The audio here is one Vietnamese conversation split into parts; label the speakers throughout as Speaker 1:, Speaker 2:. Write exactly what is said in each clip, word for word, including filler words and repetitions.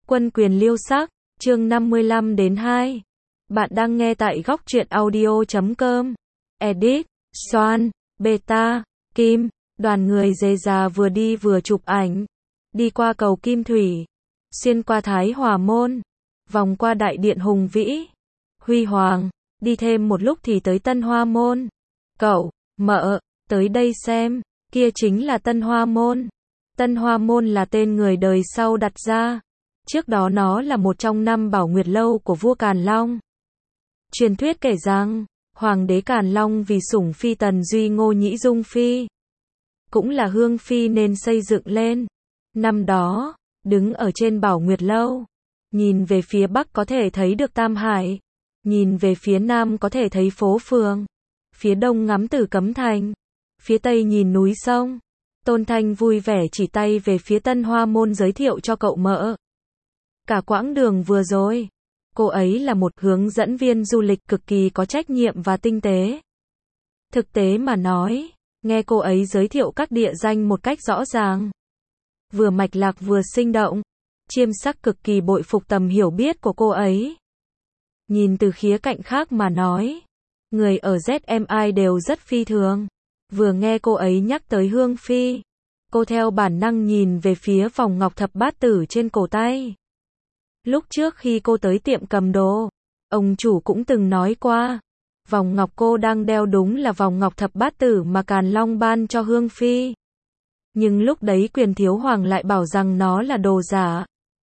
Speaker 1: Quân quyền liêu sắc, chương năm mươi lăm đến hai. Bạn đang nghe tại góc truyện audio chấm com. Edit, Soan, Beta, Kim, đoàn người dề già vừa đi vừa chụp ảnh. Đi qua cầu Kim Thủy, xuyên qua Thái Hòa Môn, vòng qua đại điện hùng vĩ, huy hoàng, đi thêm một lúc thì tới Tân Hoa Môn. Cậu, mợ, tới đây xem, kia chính là Tân Hoa Môn. Tân Hoa Môn là tên người đời sau đặt ra. Trước đó nó là một trong năm bảo nguyệt lâu của vua Càn Long. Truyền thuyết kể rằng, Hoàng đế Càn Long vì sủng phi tần duy Ngô Nhĩ Dung Phi, cũng là Hương Phi nên xây dựng lên. Năm đó, đứng ở trên bảo nguyệt lâu, nhìn về phía bắc có thể thấy được Tam Hải, nhìn về phía nam có thể thấy phố phường, phía đông ngắm Tử Cấm Thành, phía tây nhìn núi sông. Tôn Thanh vui vẻ chỉ tay về phía Tân Hoa Môn giới thiệu cho cậu mợ. Cả quãng đường vừa rồi, cô ấy là một hướng dẫn viên du lịch cực kỳ có trách nhiệm và tinh tế. Thực tế mà nói, nghe cô ấy giới thiệu các địa danh một cách rõ ràng, vừa mạch lạc vừa sinh động, Chiêm Sắc cực kỳ bội phục tầm hiểu biết của cô ấy. Nhìn từ khía cạnh khác mà nói, người ở Z M I đều rất phi thường. Vừa nghe cô ấy nhắc tới Hương Phi, cô theo bản năng nhìn về phía vòng ngọc thập bát tử trên cổ tay. Lúc trước khi cô tới tiệm cầm đồ, ông chủ cũng từng nói qua, vòng ngọc cô đang đeo đúng là vòng ngọc thập bát tử mà Càn Long ban cho Hương Phi. Nhưng lúc đấy Quyền Thiếu Hoàng lại bảo rằng nó là đồ giả.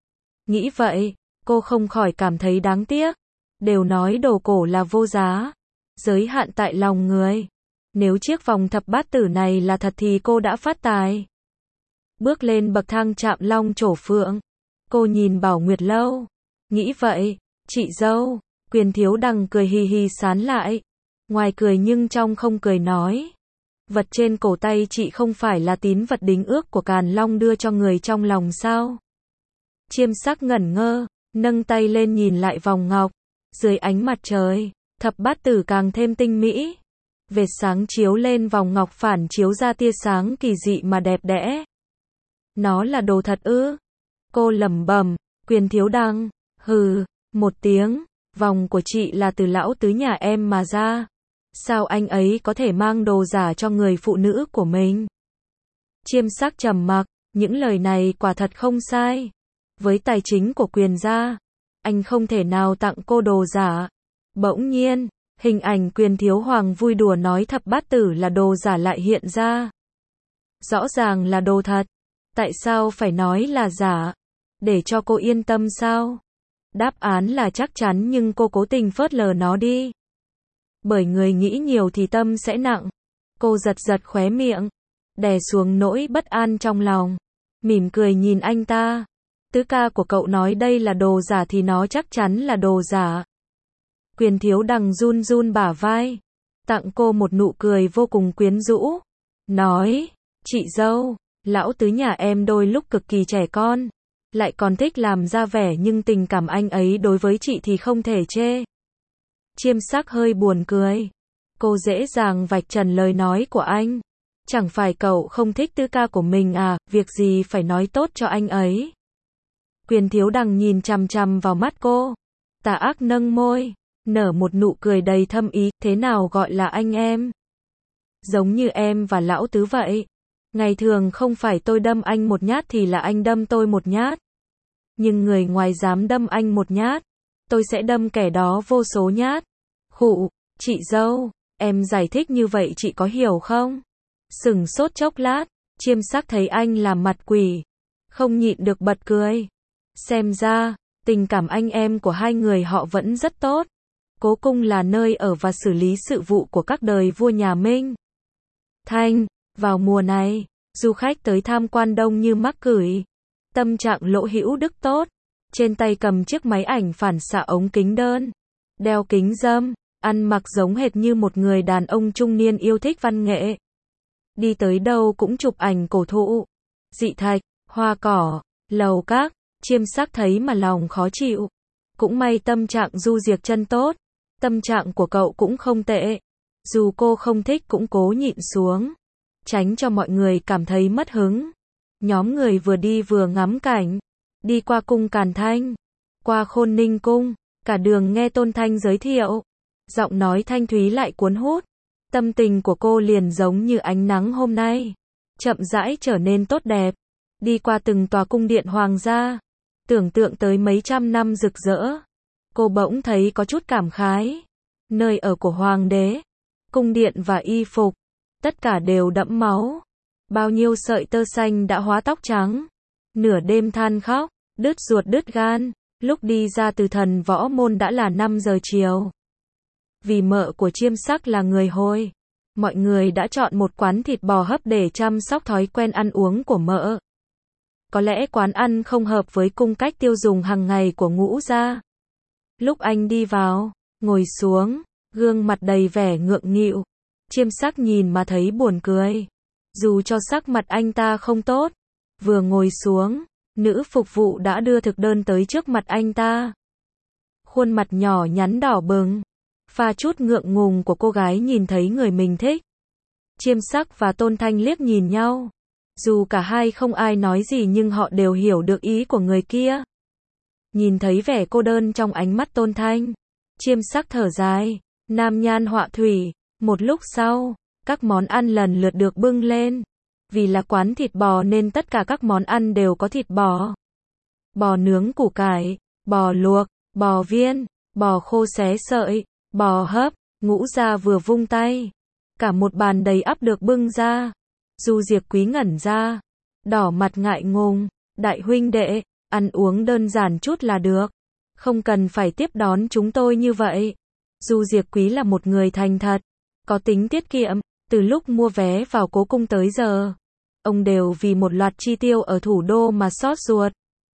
Speaker 1: Nghĩ vậy, cô không khỏi cảm thấy đáng tiếc. Đều nói đồ cổ là vô giá, giới hạn tại lòng người. Nếu chiếc vòng thập bát tử này là thật thì cô đã phát tài. Bước lên bậc thang chạm long trổ phượng, cô nhìn Bảo Nguyệt Lâu. Nghĩ vậy, chị dâu, Quyền Thiếu Đằng cười hì hì sán lại. Ngoài cười nhưng trong không cười nói. Vật trên cổ tay chị không phải là tín vật đính ước của Càn Long đưa cho người trong lòng sao? Chiêm Sắc ngẩn ngơ, nâng tay lên nhìn lại vòng ngọc. Dưới ánh mặt trời, thập bát tử càng thêm tinh mỹ. Vệt sáng chiếu lên vòng ngọc phản chiếu ra tia sáng kỳ dị mà đẹp đẽ. Nó là đồ thật ư? Cô lẩm bẩm. Quyền Thiếu Đăng, hừ, một tiếng, vòng của chị là từ lão tứ nhà em mà ra. Sao anh ấy có thể mang đồ giả cho người phụ nữ của mình? Chiêm Sắc trầm mặc, những lời này quả thật không sai. Với tài chính của Quyền gia, anh không thể nào tặng cô đồ giả. Bỗng nhiên, hình ảnh Quyền Thiếu Hoàng vui đùa nói thập bát tử là đồ giả lại hiện ra. Rõ ràng là đồ thật. Tại sao phải nói là giả? Để cho cô yên tâm sao? Đáp án là chắc chắn nhưng cô cố tình phớt lờ nó đi. Bởi người nghĩ nhiều thì tâm sẽ nặng. Cô giật giật khóe miệng, đè xuống nỗi bất an trong lòng. Mỉm cười nhìn anh ta. Tứ ca của cậu nói đây là đồ giả thì nó chắc chắn là đồ giả. Quyền Thiếu Đằng run run bả vai, tặng cô một nụ cười vô cùng quyến rũ. Nói, chị dâu, lão tứ nhà em đôi lúc cực kỳ trẻ con, lại còn thích làm ra vẻ nhưng tình cảm anh ấy đối với chị thì không thể chê. Chiêm Sắc hơi buồn cười. Cô dễ dàng vạch trần lời nói của anh. Chẳng phải cậu không thích tứ ca của mình à, việc gì phải nói tốt cho anh ấy. Quyền Thiếu Đằng nhìn chằm chằm vào mắt cô, tà ác nâng môi, nở một nụ cười đầy thâm ý. Thế nào gọi là anh em? Giống như em và lão tứ vậy. Ngày thường không phải tôi đâm anh một nhát thì là anh đâm tôi một nhát. Nhưng người ngoài dám đâm anh một nhát, tôi sẽ đâm kẻ đó vô số nhát. Khụ, chị dâu, em giải thích như vậy chị có hiểu không? Sừng sốt chốc lát, Chiêm Sắc thấy anh làm mặt quỷ, không nhịn được bật cười. Xem ra, tình cảm anh em của hai người họ vẫn rất tốt. Cố cung là nơi ở và xử lý sự vụ của các đời vua nhà Minh. Thanh, vào mùa này, du khách tới tham quan đông như mắc cửi. Tâm trạng Lỗ Hữu Đức tốt, trên tay cầm chiếc máy ảnh phản xạ ống kính đơn, đeo kính râm, ăn mặc giống hệt như một người đàn ông trung niên yêu thích văn nghệ. Đi tới đâu cũng chụp ảnh cổ thụ, dị thạch, hoa cỏ, lầu các. Chiêm Sắc thấy mà lòng khó chịu. Cũng may tâm trạng Du Diệc chân tốt. Tâm trạng của cậu cũng không tệ. Dù cô không thích cũng cố nhịn xuống, tránh cho mọi người cảm thấy mất hứng. Nhóm người vừa đi vừa ngắm cảnh. đi qua cung Càn Thanh, qua Khôn Ninh cung, cả đường nghe Tôn Thanh giới thiệu. Giọng nói thanh thúy lại cuốn hút. Tâm tình của cô liền giống như ánh nắng hôm nay, chậm rãi trở nên tốt đẹp. Đi qua từng tòa cung điện hoàng gia, tưởng tượng tới mấy trăm năm rực rỡ. Cô bỗng thấy có chút cảm khái. Nơi ở của hoàng đế, cung điện và y phục, tất cả đều đẫm máu. Bao nhiêu sợi tơ xanh đã hóa tóc trắng. Nửa đêm than khóc, đứt ruột đứt gan. Lúc đi ra từ Thần Võ Môn đã là năm giờ chiều. Vì mợ của Chiêm Sắc là người Hồi, mọi người đã chọn một quán thịt bò hấp để chăm sóc thói quen ăn uống của mợ. Có lẽ quán ăn không hợp với cung cách tiêu dùng hàng ngày của Ngũ gia. Lúc anh đi vào, ngồi xuống, gương mặt đầy vẻ ngượng nghịu. Chiêm Sắc nhìn mà thấy buồn cười. Dù cho sắc mặt anh ta không tốt, vừa ngồi xuống, nữ phục vụ đã đưa thực đơn tới trước mặt anh ta. Khuôn mặt nhỏ nhắn đỏ bừng, pha chút ngượng ngùng của cô gái nhìn thấy người mình thích. Chiêm Sắc và Tôn Thanh liếc nhìn nhau. Dù cả hai không ai nói gì nhưng họ đều hiểu được ý của người kia. Nhìn thấy vẻ cô đơn trong ánh mắt Tôn Thanh, Chiêm Sắc thở dài, nam nhan họa thủy. Một lúc sau, các món ăn lần lượt được bưng lên. Vì là quán thịt bò nên tất cả các món ăn đều có thịt bò. Bò nướng củ cải, bò luộc, bò viên, bò khô xé sợi, bò hấp. Ngũ gia vừa vung tay, cả một bàn đầy ắp được bưng ra. Du Diệp Quý ngẩn ra, đỏ mặt ngại ngùng. Đại huynh đệ, ăn uống đơn giản chút là được, không cần phải tiếp đón chúng tôi như vậy. Du Diệp Quý là một người thành thật, có tính tiết kiệm. Từ lúc mua vé vào Cố Cung tới giờ, ông đều vì một loạt chi tiêu ở thủ đô mà xót ruột.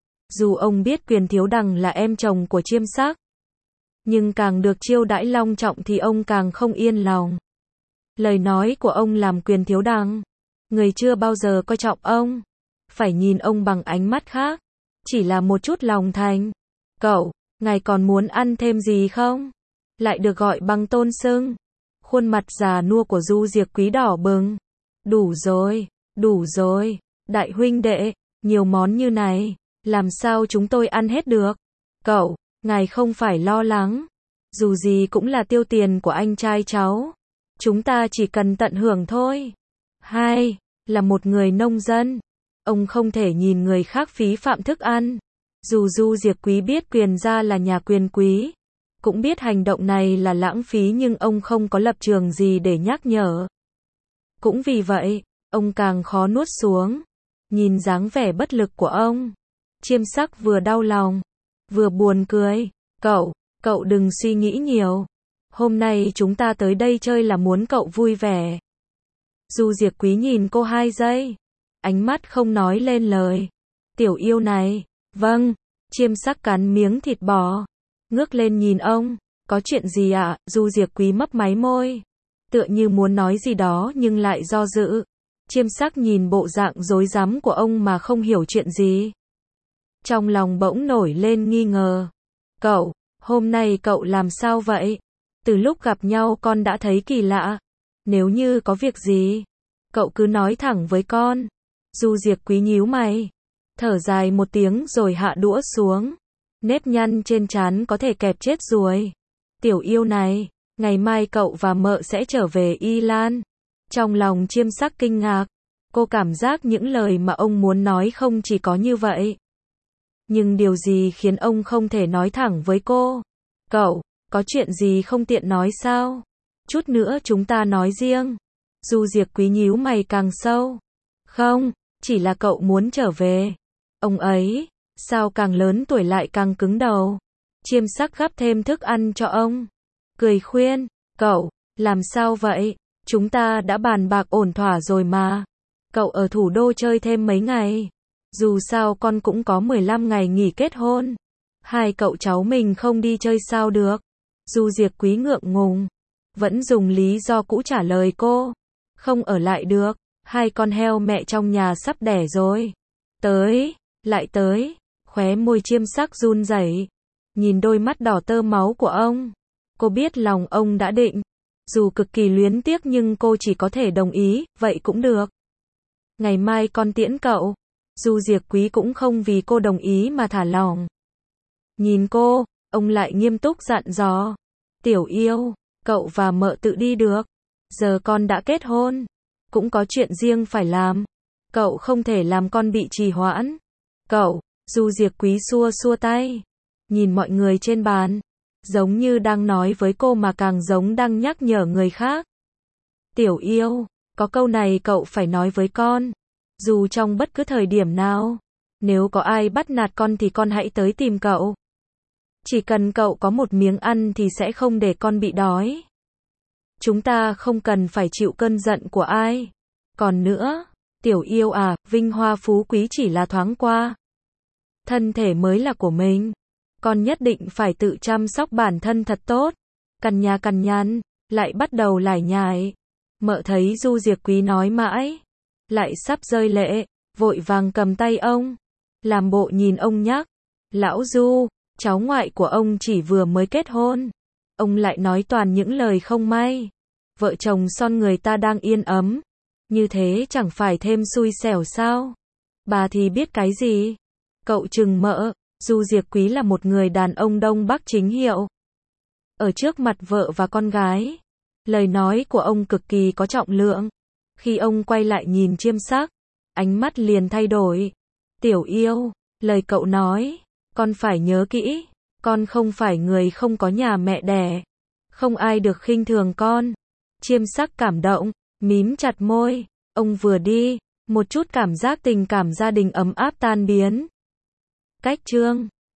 Speaker 1: Dù ông biết Quyền Thiếu Đằng là em chồng của Chiêm Sắc, nhưng càng được chiêu đãi long trọng thì ông càng không yên lòng. Lời nói của ông làm Quyền Thiếu Đằng, người chưa bao giờ coi trọng ông, phải nhìn ông bằng ánh mắt khác. Chỉ là một chút lòng thành. Cậu, ngài còn muốn ăn thêm gì không? Lại được gọi bằng tôn xưng. Khuôn mặt già nua của Du Diệp Quý đỏ bừng. Đủ rồi, đủ rồi. Đại huynh đệ, nhiều món như này, làm sao chúng tôi ăn hết được? Cậu, ngài không phải lo lắng. Dù gì cũng là tiêu tiền của anh trai cháu. Chúng ta chỉ cần tận hưởng thôi. Hai, là một người nông dân. Ông không thể nhìn người khác phí phạm thức ăn. Dù Du Diệp Quý biết Quyền gia là nhà quyền quý, cũng biết hành động này là lãng phí nhưng ông không có lập trường gì để nhắc nhở. Cũng vì vậy, ông càng khó nuốt xuống. Nhìn dáng vẻ bất lực của ông, Chiêm Sắc vừa đau lòng, vừa buồn cười. Cậu, cậu đừng suy nghĩ nhiều. Hôm nay chúng ta tới đây chơi là muốn cậu vui vẻ. Du Diệp Quý nhìn cô hai giây, ánh mắt không nói lên lời. Tiểu yêu này, vâng. Chiêm Sắc cắn miếng thịt bò, ngước lên nhìn ông. Có chuyện gì ạ? À? Du Diệp Quý mấp máy môi, tựa như muốn nói gì đó nhưng lại do dự. Chiêm Sắc nhìn bộ dạng rối rắm của ông mà không hiểu chuyện gì. Trong lòng bỗng nổi lên nghi ngờ. Cậu, hôm nay cậu làm sao vậy? Từ lúc gặp nhau con đã thấy kỳ lạ. Nếu như có việc gì, cậu cứ nói thẳng với con. Du Diệp Quý nhíu mày, thở dài một tiếng rồi hạ đũa xuống. Nếp nhăn trên trán có thể kẹp chết ruồi. Tiểu yêu này, ngày mai cậu và mợ sẽ trở về Y Lan. Trong lòng Chiêm Sắc kinh ngạc, cô cảm giác những lời mà ông muốn nói không chỉ có như vậy. Nhưng điều gì khiến ông không thể nói thẳng với cô? Cậu, có chuyện gì không tiện nói sao? Chút nữa chúng ta nói riêng. Du Diệp Quý nhíu mày càng sâu. Không, chỉ là cậu muốn trở về. Ông ấy, sao càng lớn tuổi lại càng cứng đầu. Chiêm Sắc gắp thêm thức ăn cho ông, cười khuyên. Cậu, làm sao vậy? Chúng ta đã bàn bạc ổn thỏa rồi mà. Cậu ở thủ đô chơi thêm mấy ngày. Dù sao con cũng có mười lăm ngày nghỉ kết hôn. Hai cậu cháu mình không đi chơi sao được? Du Diệp Quý ngượng ngùng, vẫn dùng lý do cũ trả lời cô. Không ở lại được, hai con heo mẹ trong nhà sắp đẻ rồi. Tới, lại tới. Khóe môi Chiêm Sắc run rẩy, nhìn đôi mắt đỏ tơ máu của ông. Cô biết lòng ông đã định. Dù cực kỳ luyến tiếc nhưng cô chỉ có thể đồng ý, vậy cũng được. Ngày mai con tiễn cậu. Du Diệc Quý cũng không vì cô đồng ý mà thả lỏng. Nhìn cô, ông lại nghiêm túc dặn dò. Tiểu yêu, cậu và mợ tự đi được. Giờ con đã kết hôn, cũng có chuyện riêng phải làm. Cậu không thể làm con bị trì hoãn. Cậu, Du Diệc Quý xua xua tay. Nhìn mọi người trên bàn. Giống như đang nói với cô mà càng giống đang nhắc nhở người khác. Tiểu yêu, có câu này cậu phải nói với con. Dù trong bất cứ thời điểm nào, nếu có ai bắt nạt con thì con hãy tới tìm cậu. Chỉ cần cậu có một miếng ăn thì sẽ không để con bị đói. Chúng ta không cần phải chịu cơn giận của ai. Còn nữa, tiểu yêu à, vinh hoa phú quý chỉ là thoáng qua. Thân thể mới là của mình. Con nhất định phải tự chăm sóc bản thân thật tốt. Cằn nhà cằn nhằn, lại bắt đầu lải nhải. Mợ thấy Du Diệc Quý nói mãi, lại sắp rơi lệ, vội vàng cầm tay ông, làm bộ nhìn ông nhắc. Lão Du, cháu ngoại của ông chỉ vừa mới kết hôn. Ông lại nói toàn những lời không may. Vợ chồng son người ta đang yên ấm. Như thế chẳng phải thêm xui xẻo sao? Bà thì biết cái gì? Cậu chừng mợ, Du Diệc Quý là một người đàn ông Đông Bắc chính hiệu. Ở trước mặt vợ và con gái, lời nói của ông cực kỳ có trọng lượng. Khi ông quay lại nhìn Chiêm Sắc, ánh mắt liền thay đổi. Tiểu yêu, lời cậu nói, con phải nhớ kỹ. Con không phải người không có nhà mẹ đẻ. Không ai được khinh thường con. Chiêm Sắc cảm động, mím chặt môi. Ông vừa đi, một chút cảm giác tình cảm gia đình ấm áp tan biến. Cách chương